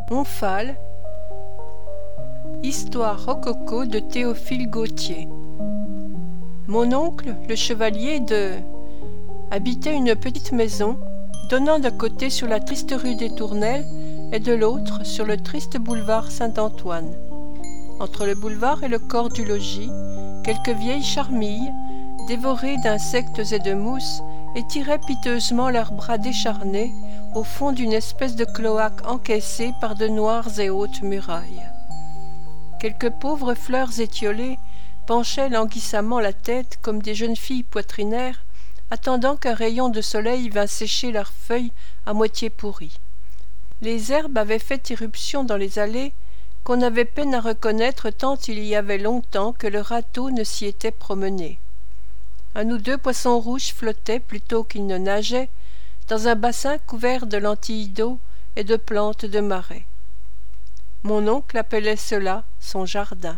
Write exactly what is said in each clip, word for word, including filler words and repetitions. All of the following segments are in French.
Omphale, histoire rococo de Théophile Gautier. Mon oncle, le chevalier de... habitait une petite maison donnant d'un côté sur la triste rue des Tournelles et de l'autre sur le triste boulevard Saint-Antoine. Entre le boulevard et le corps du logis, quelques vieilles charmilles, dévorées d'insectes et de mousses, étiraient piteusement leurs bras décharnés au fond d'une espèce de cloaque encaissée par de noires et hautes murailles. Quelques pauvres fleurs étiolées penchaient languissamment la tête comme des jeunes filles poitrinaires, attendant qu'un rayon de soleil vînt sécher leurs feuilles à moitié pourries. Les herbes avaient fait irruption dans les allées qu'on avait peine à reconnaître tant il y avait longtemps que le râteau ne s'y était promené. Un ou deux poissons rouges flottaient plutôt qu'ils ne nageaient dans un bassin couvert de lentilles d'eau et de plantes de marais. Mon oncle appelait cela son jardin.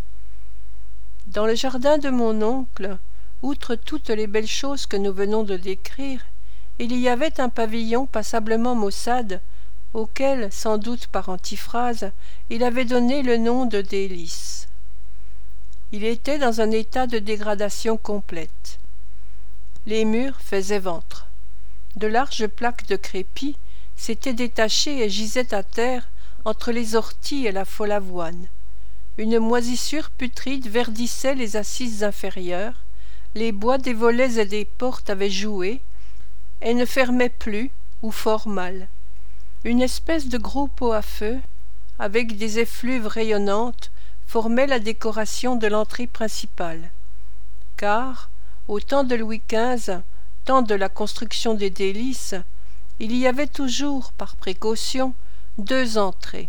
Dans le jardin de mon oncle, outre toutes les belles choses que nous venons de décrire, il y avait un pavillon passablement maussade, auquel, sans doute par antiphrase, il avait donné le nom de délices. Il était dans un état de dégradation complète. Les murs faisaient ventre. De larges plaques de crépi s'étaient détachées et gisaient à terre entre les orties et la folle avoine. Une moisissure putride verdissait les assises inférieures, les bois des volets et des portes avaient joué, et ne fermaient plus, ou fort mal. Une espèce de gros pot à feu, avec des effluves rayonnantes, formait la décoration de l'entrée principale. Car, au temps de Louis quinze, temps de la construction des délices, il y avait toujours, par précaution, deux entrées.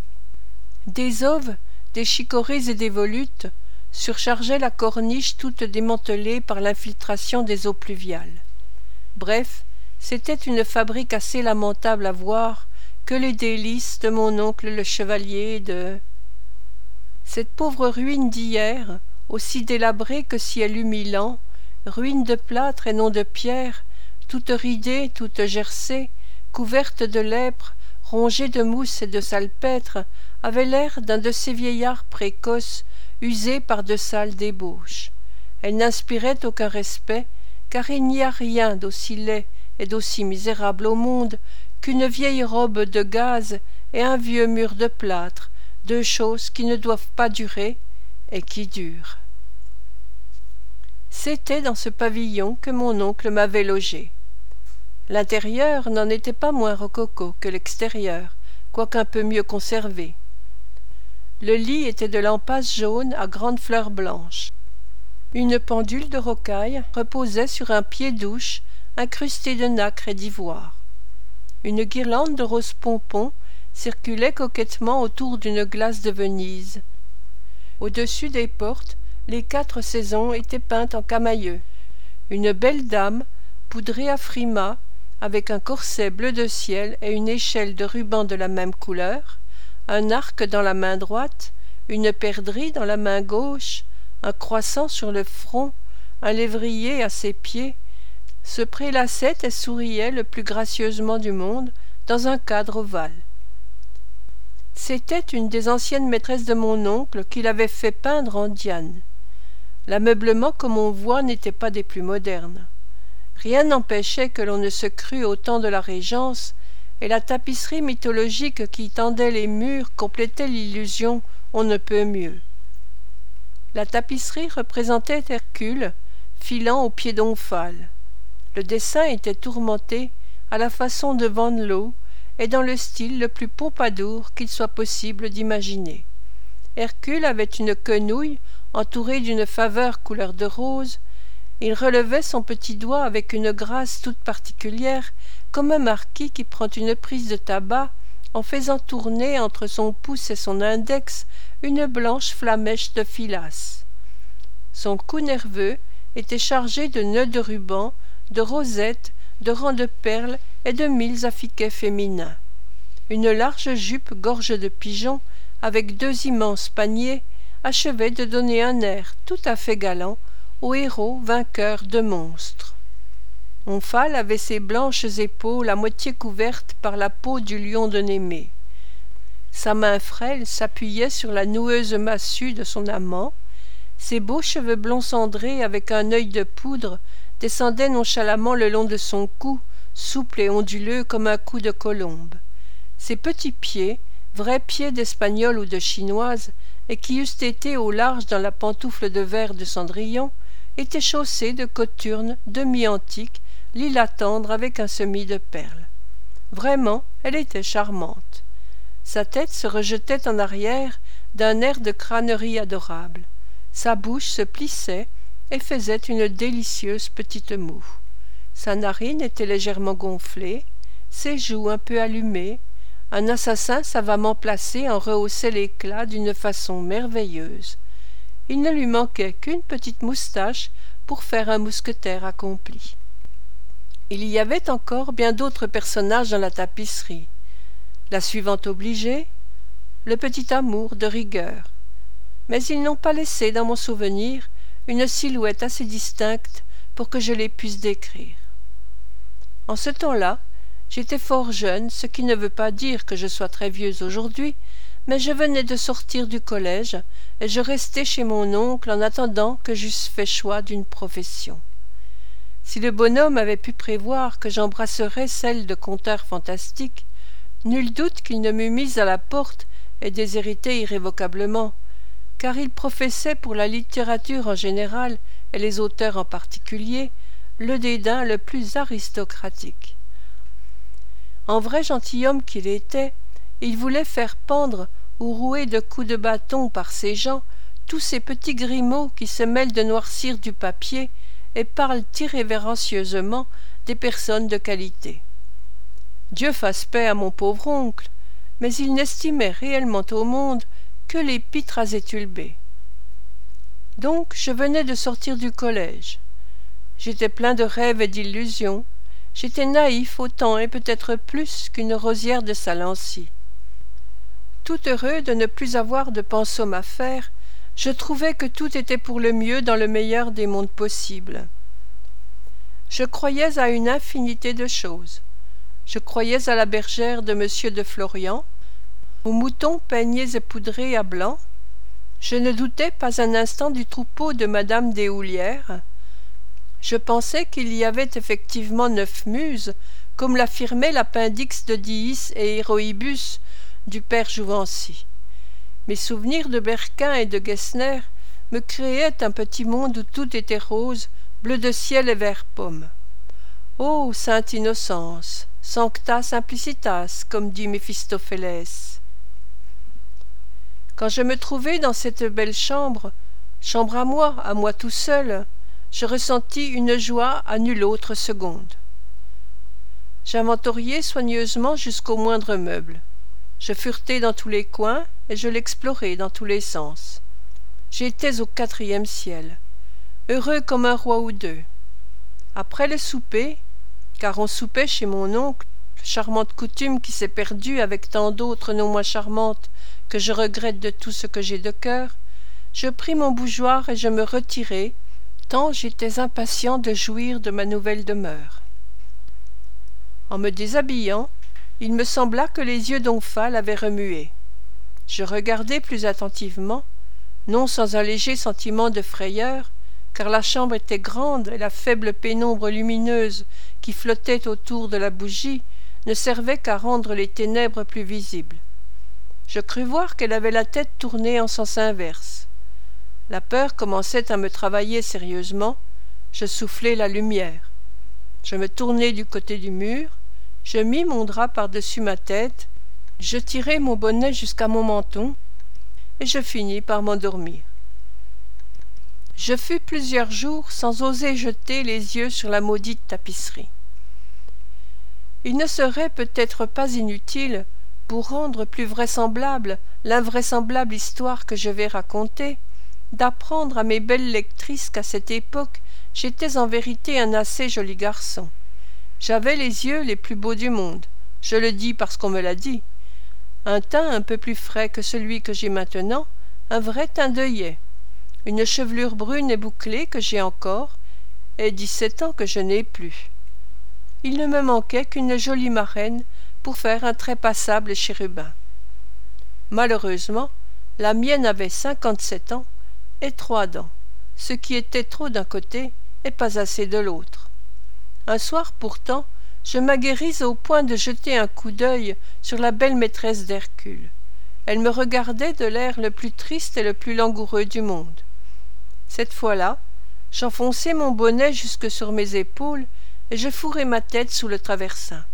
Des auves, des chicorées et des volutes surchargeaient la corniche toute démantelée par l'infiltration des eaux pluviales. Bref, c'était une fabrique assez lamentable à voir que les délices de mon oncle le chevalier de... Cette pauvre ruine d'hier, aussi délabrée que si elle eût mille ans, ruine de plâtre et non de pierre, toute ridée, toute gercée, couverte de lèpre, rongée de mousse et de salpêtre, avait l'air d'un de ces vieillards précoces, usés par de sales débauches. Elle n'inspirait aucun respect, car il n'y a rien d'aussi laid et d'aussi misérable au monde qu'une vieille robe de gaze et un vieux mur de plâtre, deux choses qui ne doivent pas durer et qui durent. C'était dans ce pavillon que mon oncle m'avait logé. L'intérieur n'en était pas moins rococo que l'extérieur, quoique un peu mieux conservé. Le lit était de lampasse jaune à grandes fleurs blanches. Une pendule de rocaille reposait sur un pied-douche incrusté de nacre et d'ivoire. Une guirlande de roses pompons circulait coquettement autour d'une glace de Venise. Au-dessus des portes, les quatre saisons étaient peintes en camaïeu. Une belle dame, poudrée à frimas, avec un corset bleu de ciel et une échelle de ruban de la même couleur, un arc dans la main droite, une perdrix dans la main gauche, un croissant sur le front, un lévrier à ses pieds, se prélassait et souriait le plus gracieusement du monde dans un cadre ovale. C'était une des anciennes maîtresses de mon oncle qui l'avait fait peindre en Diane. L'ameublement, comme on voit, n'était pas des plus modernes. Rien n'empêchait que l'on ne se crût au temps de la Régence, et la tapisserie mythologique qui tendait les murs complétait l'illusion on ne peut mieux. La tapisserie représentait Hercule, filant au pied d'Omphale. Le dessin était tourmenté à la façon de Van Loo et dans le style le plus pompadour qu'il soit possible d'imaginer. Hercule avait une quenouille entourée d'une faveur couleur de rose. Il relevait son petit doigt avec une grâce toute particulière, comme un marquis qui prend une prise de tabac en faisant tourner entre son pouce et son index une blanche flamèche de filasse. Son cou nerveux était chargé de nœuds de ruban, de rosettes, de rangs de perles et de mille affiquets féminins. Une large jupe gorge de pigeon, avec deux immenses paniers, achevait de donner un air tout à fait galant au héros vainqueur de monstres. Omphale avait ses blanches épaules à moitié couvertes par la peau du lion de Némée. Sa main frêle s'appuyait sur la noueuse massue de son amant, ses beaux cheveux blonds cendrés avec un œil de poudre descendaient nonchalamment le long de son cou, souple et onduleux comme un cou de colombe. Ses petits pieds, vrais pieds d'Espagnole ou de Chinoise, et qui eussent été au large dans la pantoufle de verre de Cendrillon, étaient chaussés de cothurnes demi-antiques, lilas tendre avec un semis de perles. Vraiment, elle était charmante. Sa tête se rejetait en arrière d'un air de crânerie adorable. Sa bouche se plissait et faisait une délicieuse petite moue. Sa narine était légèrement gonflée, ses joues un peu allumées. Un assassin savamment placé en rehaussait l'éclat d'une façon merveilleuse. Il ne lui manquait qu'une petite moustache pour faire un mousquetaire accompli. Il y avait encore bien d'autres personnages dans la tapisserie. La suivante obligée, le petit amour de rigueur. Mais ils n'ont pas laissé dans mon souvenir une silhouette assez distincte pour que je les puisse décrire. En ce temps-là, j'étais fort jeune, ce qui ne veut pas dire que je sois très vieuse aujourd'hui, mais je venais de sortir du collège et je restais chez mon oncle en attendant que j'eusse fait choix d'une profession. Si le bonhomme avait pu prévoir que j'embrasserais celle de conteur fantastique, nul doute qu'il ne m'eût mise à la porte et déshérité irrévocablement, car il professait pour la littérature en général et les auteurs en particulier le dédain le plus aristocratique. En vrai gentilhomme qu'il était, il voulait faire pendre ou rouer de coups de bâton par ses gens tous ces petits grimaud qui se mêlent de noircir du papier et parlent irrévérencieusement des personnes de qualité. Dieu fasse paix à mon pauvre oncle, mais il n'estimait réellement au monde que les pitres azétulbés. Donc je venais de sortir du collège. J'étais plein de rêves et d'illusions. J'étais naïf autant et peut-être plus qu'une rosière de Salancy. Tout heureux de ne plus avoir de pensum à faire, je trouvais que tout était pour le mieux dans le meilleur des mondes possibles. Je croyais à une infinité de choses. Je croyais à la bergère de Monsieur de Florian, aux moutons peignés et poudrés à blanc. Je ne doutais pas un instant du troupeau de Madame des Houlières. Je pensais qu'il y avait effectivement neuf muses, comme l'affirmait l'appendice de Diis et Héroïbus du père Jouvency. Mes souvenirs de Berquin et de Gessner me créaient un petit monde où tout était rose, bleu de ciel et vert pomme. Ô sainte innocence, sancta simplicitas, comme dit Méphistophélès. Quand je me trouvai dans cette belle chambre, chambre à moi, à moi tout seul, je ressentis une joie à nulle autre seconde. J'inventoriai soigneusement jusqu'au moindre meuble. Je furetai dans tous les coins et je l'explorai dans tous les sens. J'étais au quatrième ciel, heureux comme un roi ou deux. Après le souper, car on soupait chez mon oncle, charmante coutume qui s'est perdue avec tant d'autres non moins charmantes que je regrette de tout ce que j'ai de cœur, je pris mon bougeoir et je me retirai, tant j'étais impatient de jouir de ma nouvelle demeure. En me déshabillant, il me sembla que les yeux d'Omphale avaient remué. Je regardai plus attentivement, non sans un léger sentiment de frayeur, car la chambre était grande et la faible pénombre lumineuse qui flottait autour de la bougie ne servait qu'à rendre les ténèbres plus visibles. Je crus voir qu'elle avait la tête tournée en sens inverse. La peur commençait à me travailler sérieusement. Je soufflai la lumière. Je me tournai du côté du mur, je mis mon drap par-dessus ma tête, je tirai mon bonnet jusqu'à mon menton, et je finis par m'endormir. Je fus plusieurs jours sans oser jeter les yeux sur la maudite tapisserie. Il ne serait peut-être pas inutile, pour rendre plus vraisemblable l'invraisemblable histoire que je vais raconter, d'apprendre à mes belles lectrices qu'à cette époque j'étais en vérité un assez joli garçon. J'avais les yeux les plus beaux du monde, je le dis parce qu'on me l'a dit, un teint un peu plus frais que celui que j'ai maintenant, un vrai teint d'œillet, une chevelure brune et bouclée que j'ai encore, et dix-sept ans que je n'ai plus. Il ne me manquait qu'une jolie marraine pour faire un très passable chérubin. Malheureusement, la mienne avait cinquante-sept ans et trois dents, ce qui était trop d'un côté et pas assez de l'autre. Un soir pourtant, je m'aguerris au point de jeter un coup d'œil sur la belle maîtresse d'Hercule. Elle me regardait de l'air le plus triste et le plus langoureux du monde. Cette fois-là, j'enfonçai mon bonnet jusque sur mes épaules et je fourrai ma tête sous le traversin.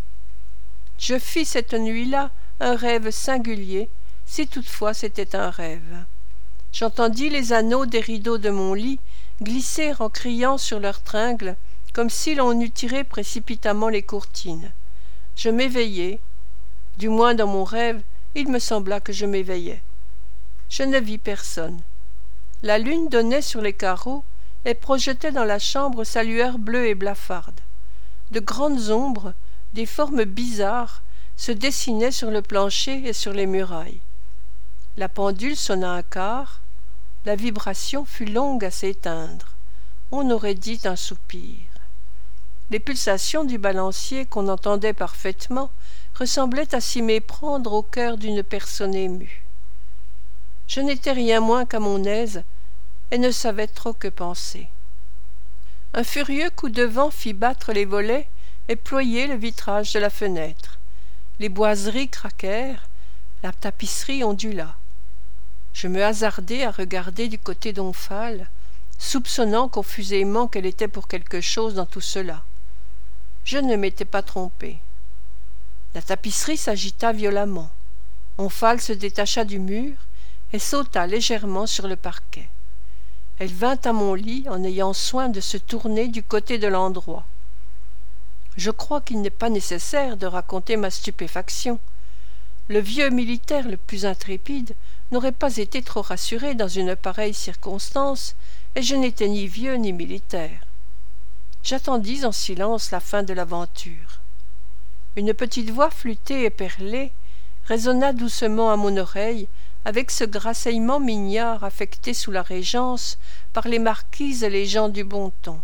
Je fis cette nuit-là un rêve singulier, si toutefois c'était un rêve. J'entendis les anneaux des rideaux de mon lit glisser en criant sur leurs tringles, comme si l'on eût tiré précipitamment les courtines. Je m'éveillai, du moins dans mon rêve, il me sembla que je m'éveillais. Je ne vis personne. La lune donnait sur les carreaux et projetait dans la chambre sa lueur bleue et blafarde. De grandes ombres, des formes bizarres, se dessinaient sur le plancher et sur les murailles. La pendule sonna un quart, la vibration fut longue à s'éteindre. On aurait dit un soupir. Les pulsations du balancier, qu'on entendait parfaitement, ressemblaient à s'y méprendre au cœur d'une personne émue. Je n'étais rien moins qu'à mon aise et ne savais trop que penser. Un furieux coup de vent fit battre les volets et ployer le vitrage de la fenêtre. Les boiseries craquèrent, la tapisserie ondula. Je me hasardai à regarder du côté d'Omphale, soupçonnant confusément qu'elle était pour quelque chose dans tout cela. Je ne m'étais pas trompé. La tapisserie s'agita violemment. Omphale se détacha du mur et sauta légèrement sur le parquet. Elle vint à mon lit en ayant soin de se tourner du côté de l'endroit. Je crois qu'il n'est pas nécessaire de raconter ma stupéfaction. Le vieux militaire le plus intrépide n'aurait pas été trop rassuré dans une pareille circonstance, et je n'étais ni vieux ni militaire. J'attendis en silence la fin de l'aventure. Une petite voix flûtée et perlée résonna doucement à mon oreille avec ce grasseyement mignard affecté sous la Régence par les marquises et les gens du bon ton.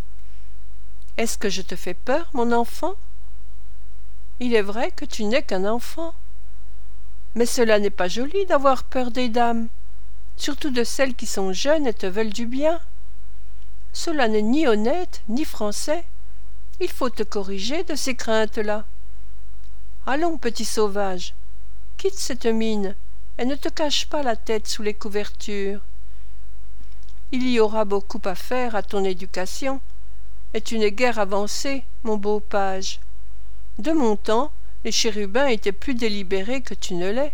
« Est-ce que je te fais peur, mon enfant ? Il est vrai que tu n'es qu'un enfant. Mais cela n'est pas joli d'avoir peur des dames, surtout de celles qui sont jeunes et te veulent du bien. Cela n'est ni honnête, ni français. Il faut te corriger de ces craintes-là. Allons, petit sauvage, quitte cette mine et ne te cache pas la tête sous les couvertures. Il y aura beaucoup à faire à ton éducation, et tu n'es guère avancé, mon beau page. De mon temps, les chérubins étaient plus délibérés que tu ne l'es.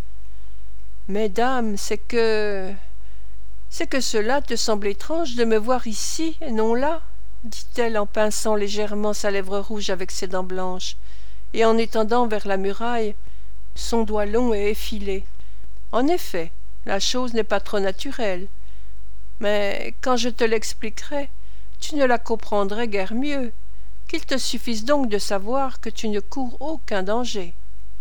Mais dame, c'est que... c'est que cela te semble étrange de me voir ici et non là, dit-elle en pinçant légèrement sa lèvre rouge avec ses dents blanches, et en étendant vers la muraille son doigt long et effilé. En effet, la chose n'est pas trop naturelle, mais quand je te l'expliquerai, tu ne la comprendrais guère mieux, qu'il te suffise donc de savoir que tu ne cours aucun danger.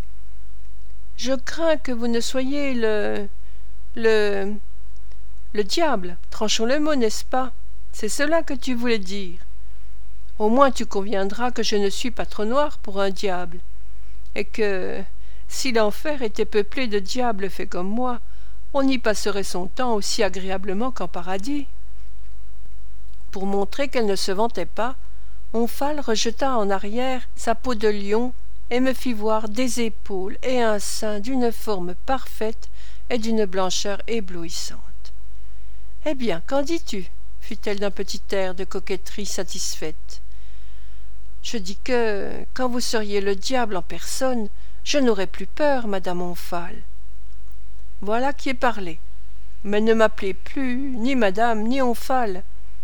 Je crains que vous ne soyez le... le... le diable, tranchons le mot, n'est-ce pas? C'est cela que tu voulais dire. Au moins tu conviendras que je ne suis pas trop noir pour un diable, et que, si l'enfer était peuplé de diables faits comme moi, on y passerait son temps aussi agréablement qu'en paradis. » Pour montrer qu'elle ne se vantait pas, Omphale rejeta en arrière sa peau de lion et me fit voir des épaules et un sein d'une forme parfaite et d'une blancheur éblouissante. « Eh bien, qu'en dis-tu » fit-elle d'un petit air de coquetterie satisfaite. « Je dis que, quand vous seriez le diable en personne, je n'aurais plus peur, madame Omphale. Voilà qui est parlé. Mais ne m'appelez plus ni madame ni Omphale.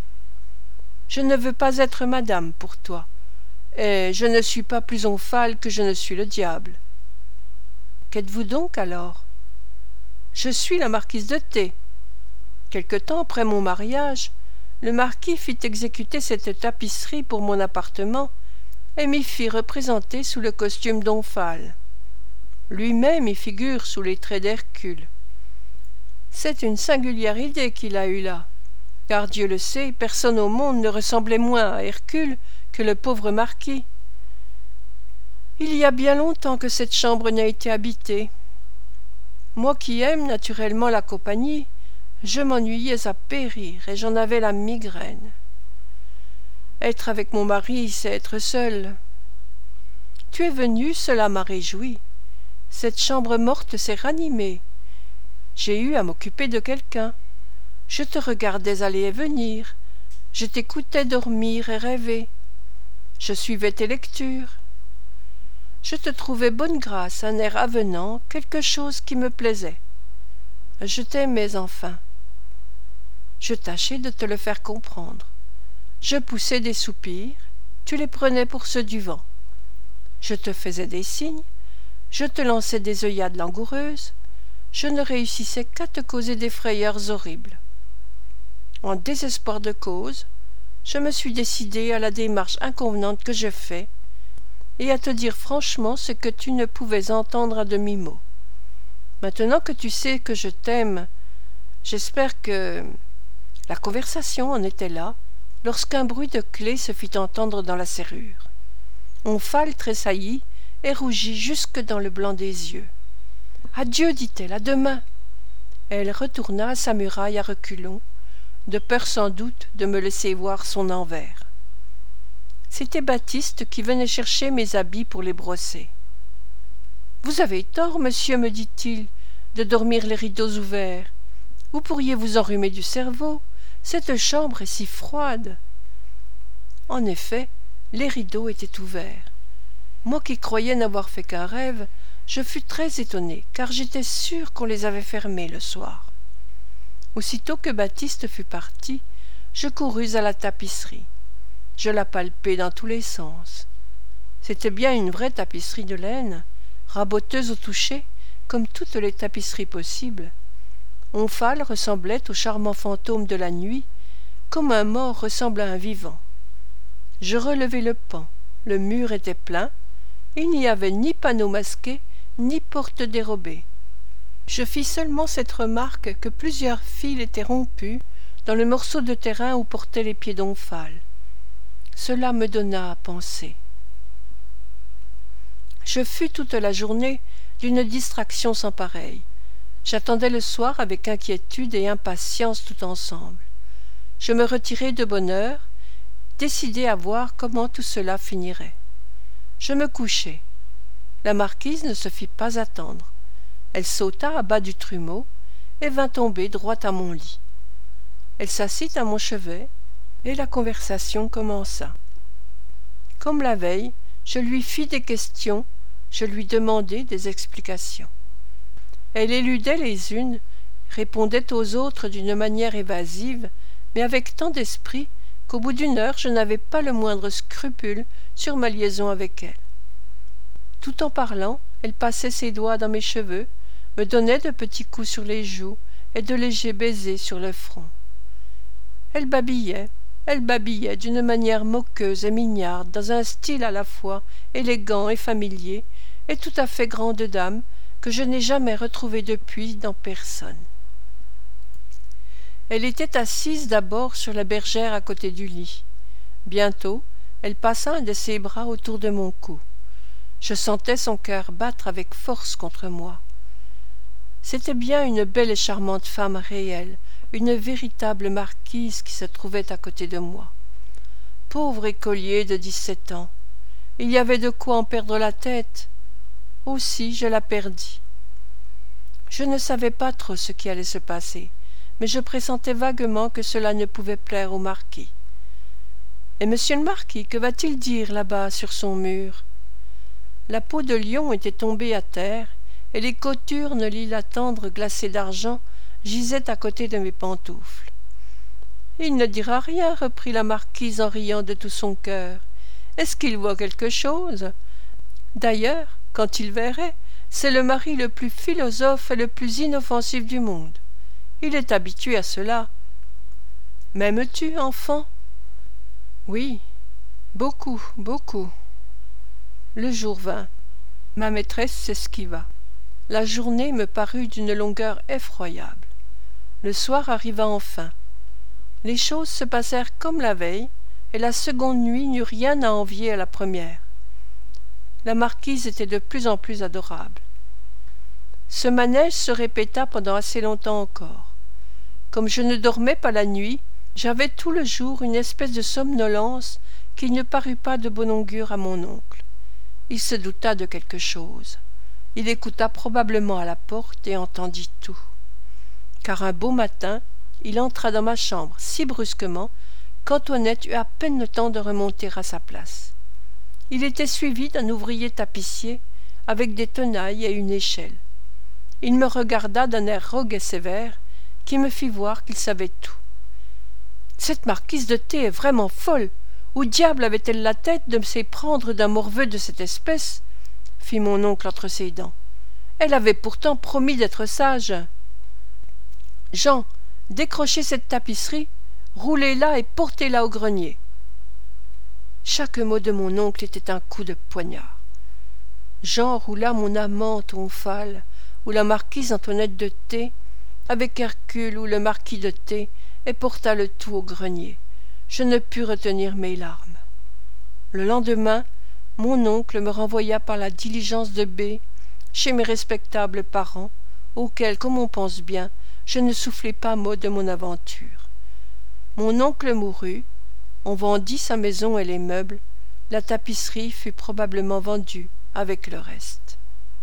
Je ne veux pas être madame pour toi, et je ne suis pas plus Omphale que je ne suis le diable. Qu'êtes-vous donc alors? Je suis la marquise de T. Quelque temps après mon mariage, le marquis fit exécuter cette tapisserie pour mon appartement et m'y fit représenter sous le costume d'Omphale. Lui-même y figure sous les traits d'Hercule. C'est une singulière idée qu'il a eue là, car Dieu le sait, personne au monde ne ressemblait moins à Hercule que le pauvre marquis. Il y a bien longtemps que cette chambre n'a été habitée. Moi qui aime naturellement la compagnie, je m'ennuyais à périr et j'en avais la migraine. Être avec mon mari, c'est être seul. Tu es venu, cela m'a réjoui. Cette chambre morte s'est ranimée. J'ai eu à m'occuper de quelqu'un. Je te regardais aller et venir. Je t'écoutais dormir et rêver. Je suivais tes lectures. Je te trouvais bonne grâce, un air avenant, quelque chose qui me plaisait. Je t'aimais enfin. Je tâchais de te le faire comprendre. Je poussais des soupirs, tu les prenais pour ceux du vent. Je te faisais des signes, je te lançais des œillades langoureuses, je ne réussissais qu'à te causer des frayeurs horribles. En désespoir de cause, je me suis décidé à la démarche inconvenante que je fais, et à te dire franchement ce que tu ne pouvais entendre à demi-mot. Maintenant que tu sais que je t'aime, j'espère que... La conversation en était là, lorsqu'un bruit de clé se fit entendre dans la serrure. Omphale tressaillit et rougit jusque dans le blanc des yeux. « Adieu, dit-elle, à demain !» Elle retourna à sa muraille à reculons, de peur sans doute de me laisser voir son envers. C'était Baptiste qui venait chercher mes habits pour les brosser. « Vous avez tort, monsieur, me dit-il, de dormir les rideaux ouverts. Vous pourriez vous enrhumer du cerveau. Cette chambre est si froide. » En effet, les rideaux étaient ouverts. Moi qui croyais n'avoir fait qu'un rêve, je fus très étonné, car j'étais sûr qu'on les avait fermés le soir. Aussitôt que Baptiste fut parti, je courus à la tapisserie. Je la palpai dans tous les sens. C'était bien une vraie tapisserie de laine, raboteuse au toucher, comme toutes les tapisseries possibles. Omphale ressemblait au charmant fantôme de la nuit, comme un mort ressemble à un vivant. Je relevai le pan, le mur était plein, il n'y avait ni panneau masqué, ni porte dérobée. Je fis seulement cette remarque que plusieurs fils étaient rompus dans le morceau de terrain où portaient les pieds d'Omphale. Cela me donna à penser. Je fus toute la journée d'une distraction sans pareille. J'attendais le soir avec inquiétude et impatience tout ensemble. Je me retirai de bonne heure, décidé à voir comment tout cela finirait. Je me couchai. La marquise ne se fit pas attendre. Elle sauta à bas du trumeau et vint tomber droit à mon lit. Elle s'assit à mon chevet et la conversation commença. Comme la veille, je lui fis des questions, je lui demandai des explications. Elle éludait les unes, répondait aux autres d'une manière évasive, mais avec tant d'esprit qu'au bout d'une heure je n'avais pas le moindre scrupule sur ma liaison avec elle. Tout en parlant, elle passait ses doigts dans mes cheveux, me donnait de petits coups sur les joues et de légers baisers sur le front. Elle babillait, elle babillait d'une manière moqueuse et mignarde, dans un style à la fois élégant et familier, et tout à fait grande dame, que je n'ai jamais retrouvé depuis dans personne. Elle était assise d'abord sur la bergère à côté du lit. Bientôt, elle passa un de ses bras autour de mon cou. Je sentais son cœur battre avec force contre moi. C'était bien une belle et charmante femme réelle, une véritable marquise qui se trouvait à côté de moi. Pauvre écolier de dix-sept ans, il y avait de quoi en perdre la tête. Aussi je la perdis. Je ne savais pas trop ce qui allait se passer, mais je pressentais vaguement que cela ne pouvait plaire au marquis. « Et monsieur le marquis, que va-t-il dire là-bas sur son mur ?» La peau de lion était tombée à terre, et les cothurnes lilas tendres glacées d'argent gisaient à côté de mes pantoufles. « Il ne dira rien, reprit la marquise en riant de tout son cœur. « Est-ce qu'il voit quelque chose ? D'ailleurs, quand il verrait, c'est le mari le plus philosophe et le plus inoffensif du monde. Il est habitué à cela. M'aimes-tu, enfant ? Oui, beaucoup, beaucoup. Le jour vint. Ma maîtresse s'esquiva. La journée me parut d'une longueur effroyable. Le soir arriva enfin. Les choses se passèrent comme la veille, et la seconde nuit n'eut rien à envier à la première. La marquise était de plus en plus adorable. Ce manège se répéta pendant assez longtemps encore. Comme je ne dormais pas la nuit, j'avais tout le jour une espèce de somnolence qui ne parut pas de bon augure à mon oncle. Il se douta de quelque chose. Il écouta probablement à la porte et entendit tout. Car un beau matin, il entra dans ma chambre si brusquement qu'Antoinette eut à peine le temps de remonter à sa place. Il était suivi d'un ouvrier tapissier avec des tenailles et une échelle. Il me regarda d'un air rogue et sévère qui me fit voir qu'il savait tout. « Cette marquise de T est vraiment folle. Où diable avait-elle la tête de s'éprendre d'un morveux de cette espèce ?» fit mon oncle entre ses dents. « Elle avait pourtant promis d'être sage. »« Jean, décrochez cette tapisserie, roulez-la et portez-la au grenier. » Chaque mot de mon oncle était un coup de poignard. Jean roula mon amante omphale, ou la marquise Antoinette de T, avec Hercule ou le marquis de T, et porta le tout au grenier. Je ne pus retenir mes larmes. Le lendemain, mon oncle me renvoya par la diligence de B chez mes respectables parents, auxquels, comme on pense bien, je ne soufflai pas mot de mon aventure. Mon oncle mourut, on vendit sa maison et les meubles, la tapisserie fut probablement vendue avec le reste.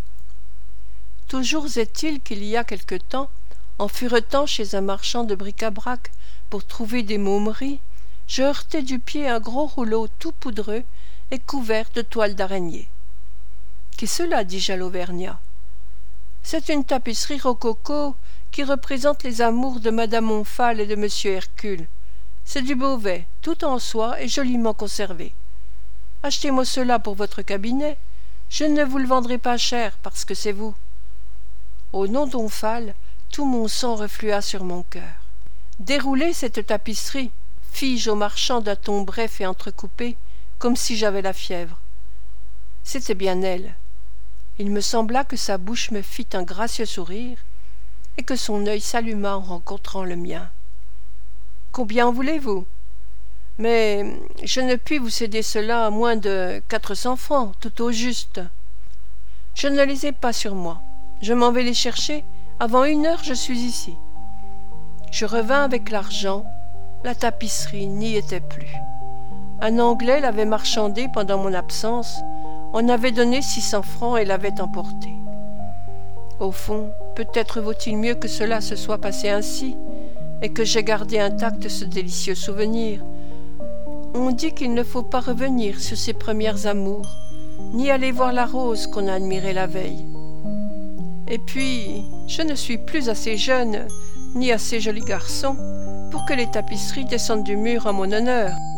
Toujours est-il qu'il y a quelque temps, en furetant chez un marchand de bric-à-brac pour trouver des momeries, je heurtai du pied un gros rouleau tout poudreux et couvert de toiles d'araignée. « Qu'est cela ?» dis-je à l'Auvergnat. « C'est une tapisserie rococo qui représente les amours de Madame Omphale et de Monsieur Hercule. C'est du Beauvais, tout en soie et joliment conservé. Achetez-moi cela pour votre cabinet. Je ne vous le vendrai pas cher parce que c'est vous. » Au nom d'Omphale, tout mon sang reflua sur mon cœur. « Déroulez cette tapisserie, fis-je au marchand d'un ton bref et entrecoupé, comme si j'avais la fièvre. C'était bien elle. Il me sembla que sa bouche me fit un gracieux sourire et que son œil s'alluma en rencontrant le mien. « Combien en voulez-vous ? Mais je ne puis vous céder cela à moins de quatre cents francs, tout au juste. Je ne les ai pas sur moi. Je m'en vais les chercher. Avant une heure, je suis ici. » Je revins avec l'argent. La tapisserie n'y était plus. Un Anglais l'avait marchandée pendant mon absence. On avait donné six cents francs et l'avait emportée. Au fond, peut-être vaut-il mieux que cela se soit passé ainsi, et que j'aie gardé intact ce délicieux souvenir. On dit qu'il ne faut pas revenir sur ses premières amours, ni aller voir la rose qu'on a admirée la veille. Et puis, je ne suis plus assez jeune, ni assez joli garçon, pour que les tapisseries descendent du mur en mon honneur.